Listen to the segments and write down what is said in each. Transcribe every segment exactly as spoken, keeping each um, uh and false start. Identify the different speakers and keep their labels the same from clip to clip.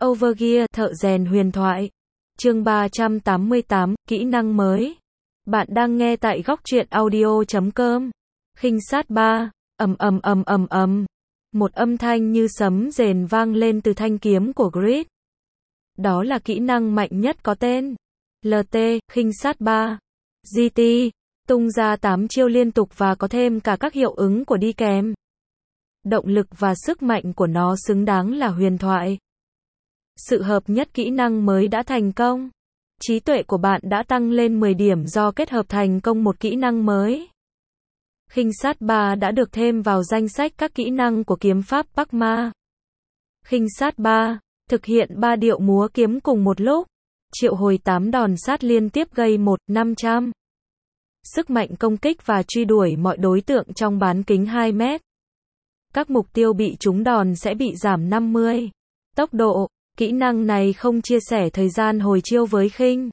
Speaker 1: Overgear, thợ rèn huyền thoại. Chương ba trăm tám mươi tám, kỹ năng mới. Bạn đang nghe tại góc truyện audio chấm com. Khinh sát ba, ầm ầm ầm ầm ầm. Một âm thanh như sấm rền vang lên từ thanh kiếm của Grid. Đó là kỹ năng mạnh nhất có tên lờ tê, khinh sát ba. giê tê, tung ra tám chiêu liên tục và có thêm cả các hiệu ứng của đi kèm. Động lực và sức mạnh của nó xứng đáng là huyền thoại. Sự hợp nhất kỹ năng mới đã thành công. Trí tuệ của bạn đã tăng lên mười điểm do kết hợp thành công một kỹ năng mới. Khinh sát ba đã được thêm vào danh sách các kỹ năng của kiếm pháp Bắc Ma. Khinh sát ba, thực hiện ba điệu múa kiếm cùng một lúc. Triệu hồi tám đòn sát liên tiếp gây một nghìn năm trăm. Sức mạnh công kích và truy đuổi mọi đối tượng trong bán kính hai mét. Các mục tiêu bị trúng đòn sẽ bị giảm năm mươi. Tốc độ, kỹ năng này không chia sẻ thời gian hồi chiêu với khinh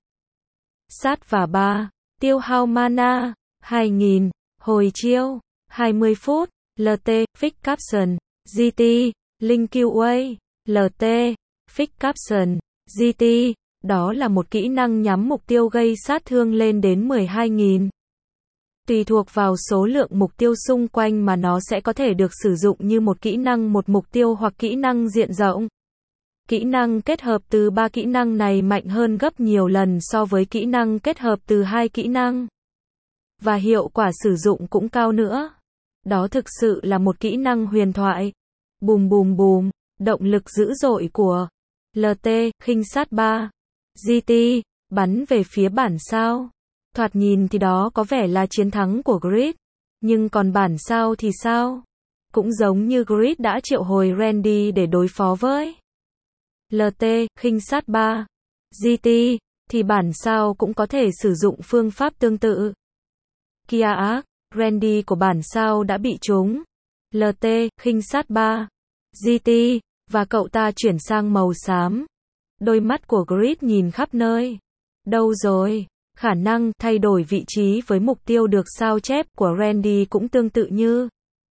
Speaker 1: sát và ba. Tiêu hao mana, hai nghìn. Hồi chiêu, hai mươi phút. lờ tê, Fix Caption. giê tê, Link quy a. lờ tê, Fix Caption. giê tê, đó là một kỹ năng nhắm mục tiêu gây sát thương lên đến mười hai nghìn. Tùy thuộc vào số lượng mục tiêu xung quanh mà nó sẽ có thể được sử dụng như một kỹ năng một mục tiêu hoặc kỹ năng diện rộng. Kỹ năng kết hợp từ ba kỹ năng này mạnh hơn gấp nhiều lần so với kỹ năng kết hợp từ hai kỹ năng. Và hiệu quả sử dụng cũng cao nữa. Đó thực sự là một kỹ năng huyền thoại. Bùm bùm bùm, động lực dữ dội của lờ tê, khinh sát ba. giê tê, bắn về phía bản sao. Thoạt nhìn thì đó có vẻ là chiến thắng của Grid. Nhưng còn bản sao thì sao? Cũng giống như Grid đã triệu hồi Randy để đối phó với lờ tê, khinh sát ba. giê tê, thì bản sao cũng có thể sử dụng phương pháp tương tự. Kia ác, Randy của bản sao đã bị trúng lờ tê, khinh sát ba. giê tê, và cậu ta chuyển sang màu xám. Đôi mắt của Grid nhìn khắp nơi. Đâu rồi? Khả năng thay đổi vị trí với mục tiêu được sao chép của Randy cũng tương tự như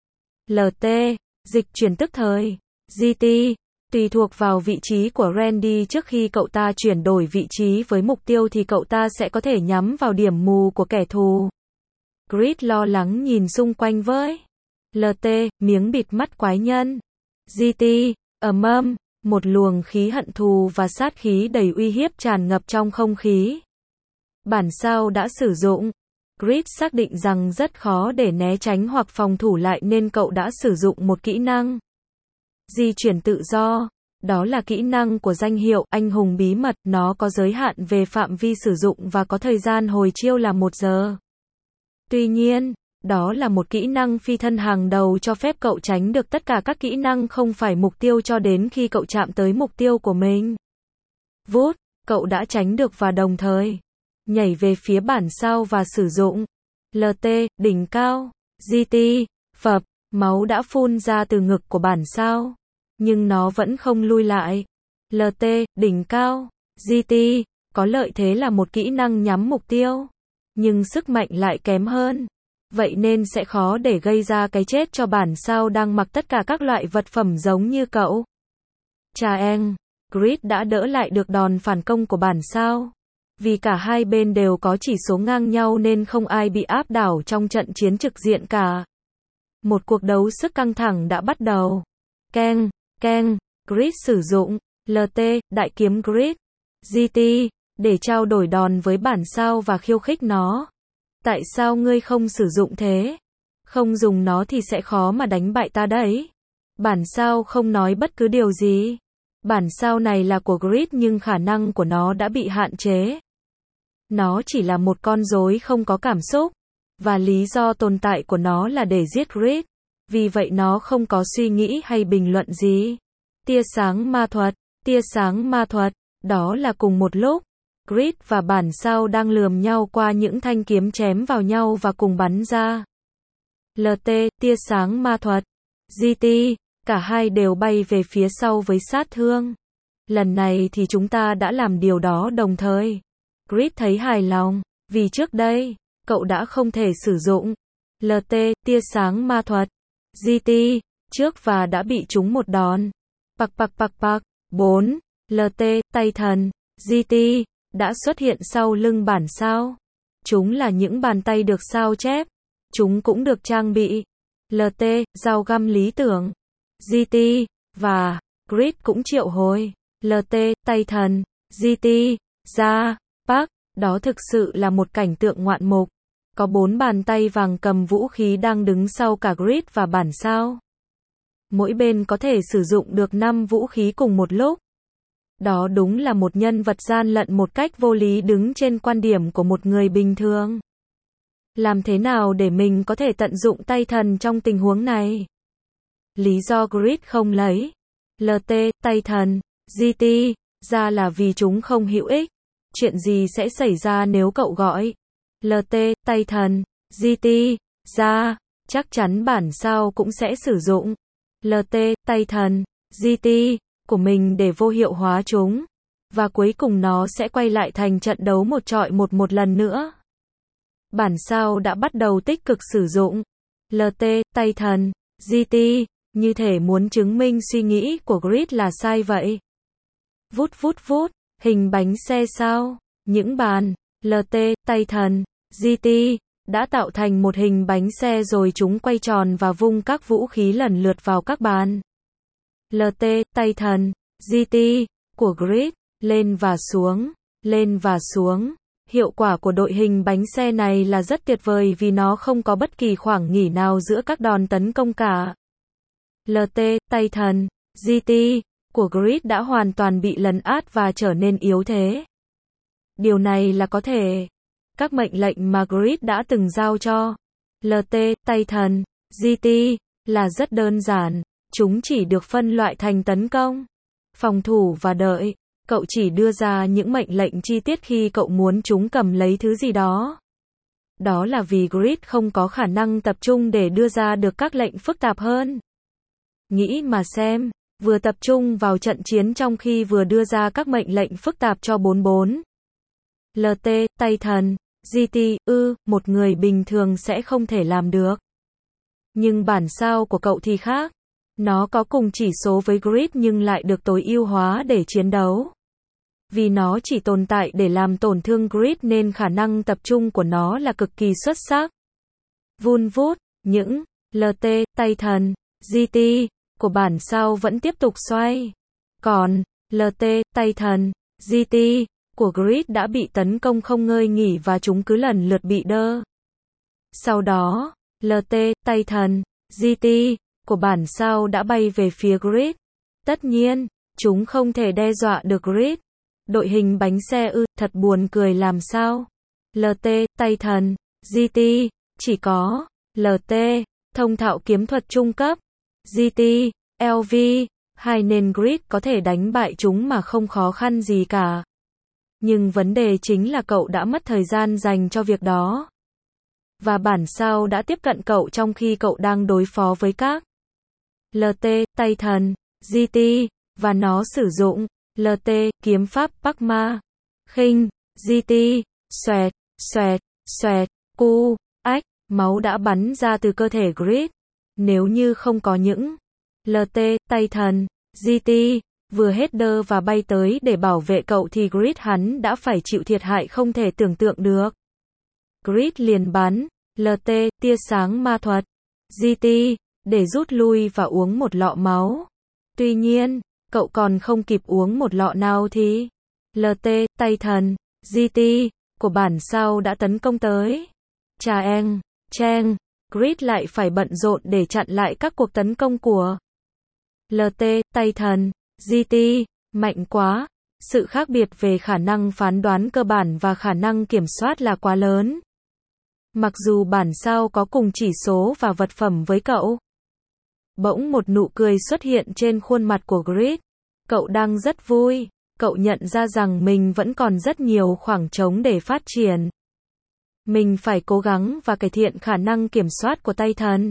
Speaker 1: lờ tê, dịch chuyển tức thời. giê tê, tùy thuộc vào vị trí của Randy trước khi cậu ta chuyển đổi vị trí với mục tiêu thì cậu ta sẽ có thể nhắm vào điểm mù của kẻ thù. Grid lo lắng nhìn xung quanh với lờ tê, miếng bịt mắt quái nhân. giê tê, ầm ầm, một luồng khí hận thù và sát khí đầy uy hiếp tràn ngập trong không khí. Bản sao đã sử dụng. Grid xác định rằng rất khó để né tránh hoặc phòng thủ lại nên cậu đã sử dụng một kỹ năng di chuyển tự do. Đó là kỹ năng của danh hiệu anh hùng bí mật. Nó có giới hạn về phạm vi sử dụng và có thời gian hồi chiêu là một giờ. Tuy nhiên, đó là một kỹ năng phi thân hàng đầu cho phép cậu tránh được tất cả các kỹ năng không phải mục tiêu cho đến khi cậu chạm tới mục tiêu của mình. Vút, cậu đã tránh được và đồng thời nhảy về phía bản sao và sử dụng lờ tê, đỉnh cao. giê tê, phập, máu đã phun ra từ ngực của bản sao. Nhưng nó vẫn không lui lại. lờ tê, đỉnh cao. giê tê, có lợi thế là một kỹ năng nhắm mục tiêu. Nhưng sức mạnh lại kém hơn. Vậy nên sẽ khó để gây ra cái chết cho bản sao đang mặc tất cả các loại vật phẩm giống như cậu. Chà eng, Grid đã đỡ lại được đòn phản công của bản sao. Vì cả hai bên đều có chỉ số ngang nhau nên không ai bị áp đảo trong trận chiến trực diện cả. Một cuộc đấu sức căng thẳng đã bắt đầu. Keng, keng, Grid sử dụng lờ tê, đại kiếm Grid. giê tê, để trao đổi đòn với bản sao và khiêu khích nó. Tại sao ngươi không sử dụng thế? Không dùng nó thì sẽ khó mà đánh bại ta đấy. Bản sao không nói bất cứ điều gì. Bản sao này là của Grid nhưng khả năng của nó đã bị hạn chế. Nó chỉ là một con rối không có cảm xúc. Và lý do tồn tại của nó là để giết Grid. Vì vậy nó không có suy nghĩ hay bình luận gì. Tia sáng ma thuật, tia sáng ma thuật, đó là cùng một lúc. Grid và bản sao đang lườm nhau qua những thanh kiếm chém vào nhau và cùng bắn ra. lờ tê, tia sáng ma thuật. giê tê, cả hai đều bay về phía sau với sát thương. Lần này thì chúng ta đã làm điều đó đồng thời. Grid thấy hài lòng, vì trước đây, cậu đã không thể sử dụng lờ tê, tia sáng ma thuật. giê tê, trước và đã bị trúng một đòn. Pạc pạc pạc pạc, bốn. lờ tê, tay thần, giê tê, đã xuất hiện sau lưng bản sao. Chúng là những bàn tay được sao chép. Chúng cũng được trang bị lờ tê, dao găm lý tưởng. giê tê và Grid cũng triệu hồi lờ tê, tay thần, giê tê ra Park. Đó thực sự là một cảnh tượng ngoạn mục. Có bốn bàn tay vàng cầm vũ khí đang đứng sau cả Grid và bản sao. Mỗi bên có thể sử dụng được năm vũ khí cùng một lúc. Đó đúng là một nhân vật gian lận một cách vô lý đứng trên quan điểm của một người bình thường. Làm thế nào để mình có thể tận dụng tay thần trong tình huống này? Lý do Grid không lấy lờ tê, tay thần, giê tê ra là vì chúng không hữu ích. Chuyện gì sẽ xảy ra nếu cậu gọi lờ tê, tay thần, giê tê ra? Chắc chắn bản sao cũng sẽ sử dụng lờ tê, tay thần, giê tê của mình để vô hiệu hóa chúng. Và cuối cùng nó sẽ quay lại thành trận đấu một chọi một một lần nữa. Bản sao đã bắt đầu tích cực sử dụng lờ tê, tay thần, giê tê, như thể muốn chứng minh suy nghĩ của Grid là sai vậy. Vút vút vút, hình bánh xe sao? Những bàn lờ tê, tay thần, giê tê đã tạo thành một hình bánh xe rồi chúng quay tròn và vung các vũ khí lần lượt vào các bàn lờ tê, tay thần, giê tê của Grid, lên và xuống, lên và xuống. Hiệu quả của đội hình bánh xe này là rất tuyệt vời vì nó không có bất kỳ khoảng nghỉ nào giữa các đòn tấn công cả. lờ tê, tay thần, giê tê của Grid đã hoàn toàn bị lấn át và trở nên yếu thế. Điều này là có thể. Các mệnh lệnh mà Grid đã từng giao cho lờ tê, tay thần, giê tê là rất đơn giản. Chúng chỉ được phân loại thành tấn công, phòng thủ và đợi. Cậu chỉ đưa ra những mệnh lệnh chi tiết khi cậu muốn chúng cầm lấy thứ gì đó. Đó là vì Grid không có khả năng tập trung để đưa ra được các lệnh phức tạp hơn. Nghĩ mà xem, vừa tập trung vào trận chiến trong khi vừa đưa ra các mệnh lệnh phức tạp cho bốn bốn. lờ tê, tay thần, giê tê, ư, một người bình thường sẽ không thể làm được. Nhưng bản sao của cậu thì khác. Nó có cùng chỉ số với Grid nhưng lại được tối ưu hóa để chiến đấu. Vì nó chỉ tồn tại để làm tổn thương Grid nên khả năng tập trung của nó là cực kỳ xuất sắc. Vun vút, những lờ tê, tay thần, giê tê của bản sao vẫn tiếp tục xoay. Còn lờ tê, tay thần, giê tê của Grid đã bị tấn công không ngơi nghỉ và chúng cứ lần lượt bị đơ. Sau đó, lờ tê, tay thần, giê tê của bản sao đã bay về phía Grid. Tất nhiên, chúng không thể đe dọa được Grid. Đội hình bánh xe ư, thật buồn cười làm sao. lờ tê, tay thần, giê tê, chỉ có lờ tê, thông thạo kiếm thuật trung cấp, giê tê, lờ vê, hai nên Grid có thể đánh bại chúng mà không khó khăn gì cả. Nhưng vấn đề chính là cậu đã mất thời gian dành cho việc đó. Và bản sao đã tiếp cận cậu trong khi cậu đang đối phó với các lờ tê, tay thần, giê tê, và nó sử dụng lờ tê, kiếm pháp Pakma, khinh, giê tê, xoẹt, xoẹt, xoẹt, cu, ách, máu đã bắn ra từ cơ thể Grid. Nếu như không có những lờ tê, tay thần, giê tê, vừa hết đơ và bay tới để bảo vệ cậu thì Grid hắn đã phải chịu thiệt hại không thể tưởng tượng được. Grid liền bắn lờ tê, tia sáng ma thuật, giê tê, để rút lui và uống một lọ máu. Tuy nhiên, cậu còn không kịp uống một lọ nào thì lờ tê, tay thần, giê tê của bản sao đã tấn công tới. Chaeng, cheng, Grid lại phải bận rộn để chặn lại các cuộc tấn công của lờ tê, tay thần, giê tê, mạnh quá. Sự khác biệt về khả năng phán đoán cơ bản và khả năng kiểm soát là quá lớn. Mặc dù bản sao có cùng chỉ số và vật phẩm với cậu. Bỗng một nụ cười xuất hiện trên khuôn mặt của Grid. Cậu đang rất vui. Cậu nhận ra rằng mình vẫn còn rất nhiều khoảng trống để phát triển. Mình phải cố gắng và cải thiện khả năng kiểm soát của tay thần.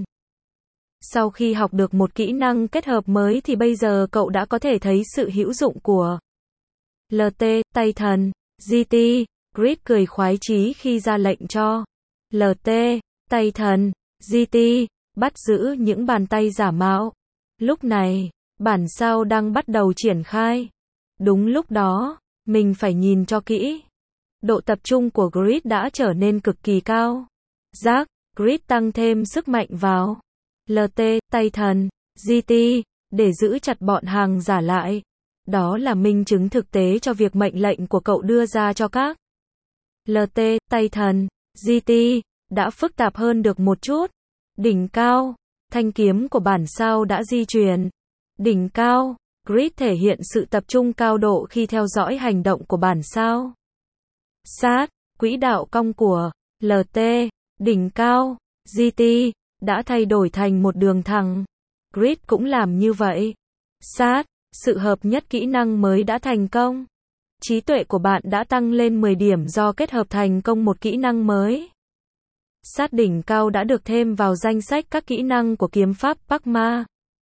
Speaker 1: Sau khi học được một kỹ năng kết hợp mới thì bây giờ cậu đã có thể thấy sự hữu dụng của lờ tê, tay thần, giê tê. Grid cười khoái chí khi ra lệnh cho lờ tê, tay thần, giê tê, bắt giữ những bàn tay giả mạo. Lúc này, bản sao đang bắt đầu triển khai Đúng lúc đó, mình phải nhìn cho kỹ. Độ tập trung của grid đã trở nên cực kỳ cao. Giác, grid tăng thêm sức mạnh vào lờ tê, tay thần, giê tê, để giữ chặt bọn hàng giả lại. Đó là minh chứng thực tế cho việc mệnh lệnh của cậu đưa ra cho các lờ tê, tay thần, giê tê, đã phức tạp hơn được một chút. Đỉnh cao, thanh kiếm của bản sao đã di chuyển. Đỉnh cao, grid thể hiện sự tập trung cao độ khi theo dõi hành động của bản sao. Sát, quỹ đạo cong của lờ tê, đỉnh cao, giê tê, đã thay đổi thành một đường thẳng. Grid cũng làm như vậy. Sát, sự hợp nhất kỹ năng mới đã thành công. Trí tuệ của bạn đã tăng lên mười điểm do kết hợp thành công một kỹ năng mới. Sát đỉnh cao đã được thêm vào danh sách các kỹ năng của kiếm pháp Bắc Ma.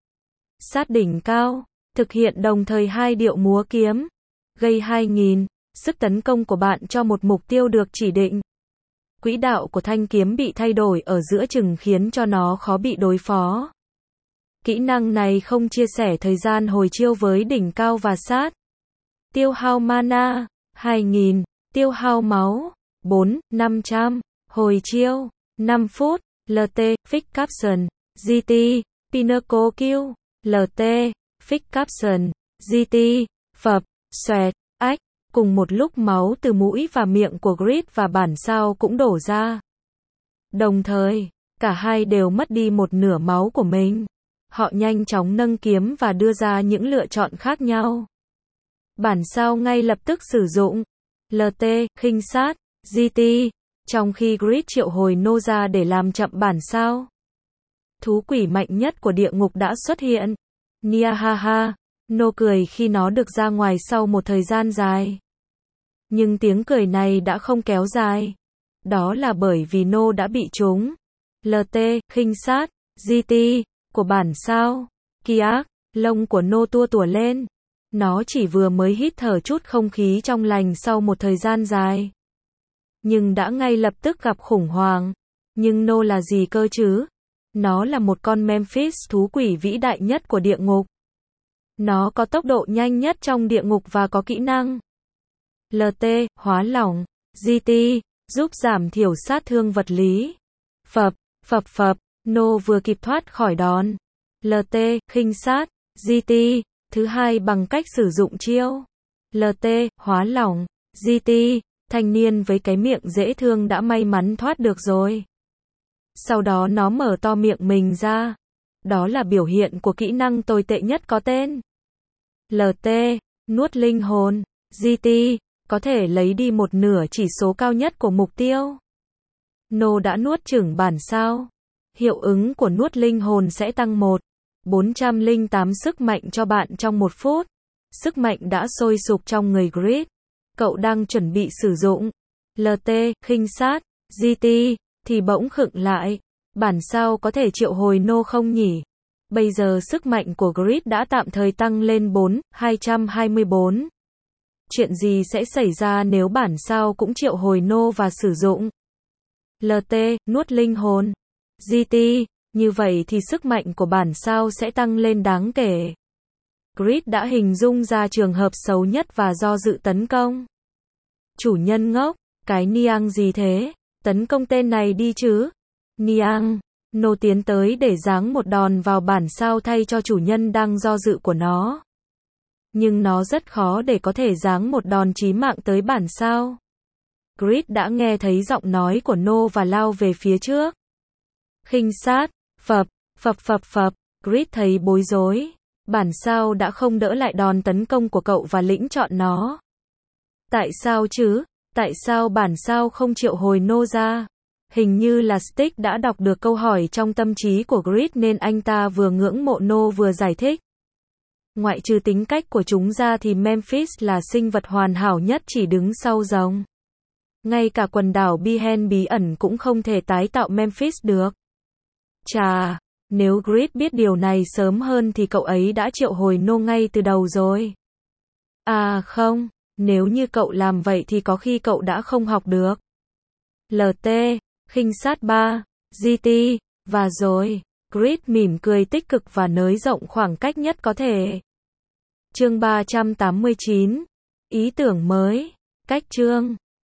Speaker 1: Sát đỉnh cao, thực hiện đồng thời hai điệu múa kiếm. Gây hai nghìn, sức tấn công của bạn cho một mục tiêu được chỉ định. Quỹ đạo của thanh kiếm bị thay đổi ở giữa chừng khiến cho nó khó bị đối phó. Kỹ năng này không chia sẻ thời gian hồi chiêu với đỉnh cao và sát. Tiêu hao mana, hai nghìn, tiêu hao máu, bốn, năm trăm, hồi chiêu, năm phút, lờ tê, Fix Caption, giê tê, Pinnacle Kill, lờ tê, Fix Caption, giê tê, phập, xoẹt, ách, cùng một lúc máu từ mũi và miệng của grid và bản sao cũng đổ ra. Đồng thời, cả hai đều mất đi một nửa máu của mình. Họ nhanh chóng nâng kiếm và đưa ra những lựa chọn khác nhau. Bản sao ngay lập tức sử dụng lờ tê, khinh sát, giê tê, trong khi grid triệu hồi nô ra để làm chậm bản sao. Thú quỷ mạnh nhất của địa ngục đã xuất hiện. Niahaha, nô cười khi nó được ra ngoài sau một thời gian dài. Nhưng tiếng cười này đã không kéo dài. Đó là bởi vì nô đã bị trúng lờ tê, khinh sát, giê tê, của bản sao. Kiak, lông của nô tua tủa lên. Nó chỉ vừa mới hít thở chút không khí trong lành sau một thời gian dài. Nhưng đã ngay lập tức gặp khủng hoảng. Nhưng nô là gì cơ chứ? Nó là một con Memphis thú quỷ vĩ đại nhất của địa ngục. Nó có tốc độ nhanh nhất trong địa ngục và có kỹ năng lờ tê, hóa lỏng, giê tê, giúp giảm thiểu sát thương vật lý. Phập, phập phập, nô vừa kịp thoát khỏi đòn lờ tê, khinh sát, giê tê, thứ hai bằng cách sử dụng chiêu lờ tê, hóa lỏng, giê tê, thanh niên với cái miệng dễ thương đã may mắn thoát được rồi. Sau đó nó mở to miệng mình ra. Đó là biểu hiện của kỹ năng tồi tệ nhất có tên lờ tê, nuốt linh hồn, giê tê, có thể lấy đi một nửa chỉ số cao nhất của mục tiêu. Nô đã nuốt chửng bản sao. Hiệu ứng của nuốt linh hồn sẽ tăng một nghìn bốn trăm lẻ tám sức mạnh cho bạn trong một phút. Sức mạnh đã sôi sục trong người grid. Cậu đang chuẩn bị sử dụng lờ tê, khinh sát, giê tê, thì bỗng khựng lại. Bản sao có thể triệu hồi nô không nhỉ? Bây giờ sức mạnh của grid đã tạm thời tăng lên bốn nghìn hai trăm hai mươi bốn. Chuyện gì sẽ xảy ra nếu bản sao cũng triệu hồi nô và sử dụng lờ tê, nuốt linh hồn, giê tê, như vậy thì sức mạnh của bản sao sẽ tăng lên đáng kể. Grid đã hình dung ra trường hợp xấu nhất và do dự tấn công. Chủ nhân ngốc, cái Niang gì thế? Tấn công tên này đi chứ. Niang, nô tiến tới để giáng một đòn vào bản sao thay cho chủ nhân đang do dự của nó. Nhưng nó rất khó để có thể giáng một đòn chí mạng tới bản sao. Grid đã nghe thấy giọng nói của nô và lao về phía trước. Khinh sát, phập, phập phập phập, Grid thấy bối rối. Bản sao đã không đỡ lại đòn tấn công của cậu và lĩnh chọn nó. Tại sao chứ? Tại sao bản sao không triệu hồi nô ra? Hình như là Stick đã đọc được câu hỏi trong tâm trí của Grid nên anh ta vừa ngưỡng mộ nô vừa giải thích. Ngoại trừ tính cách của chúng ra thì Memphis là sinh vật hoàn hảo nhất chỉ đứng sau rồng. Ngay cả quần đảo Bihen bí ẩn cũng không thể tái tạo Memphis được. Chà, nếu Grid biết điều này sớm hơn thì cậu ấy đã triệu hồi nô ngay từ đầu rồi. À không, nếu như cậu làm vậy thì có khi cậu đã không học được lờ tê, khinh sát ba, giê tê, và rồi, Grid mỉm cười tích cực và nới rộng khoảng cách nhất có thể. Chương ba trăm tám mươi chín. Ý tưởng mới. Cách chương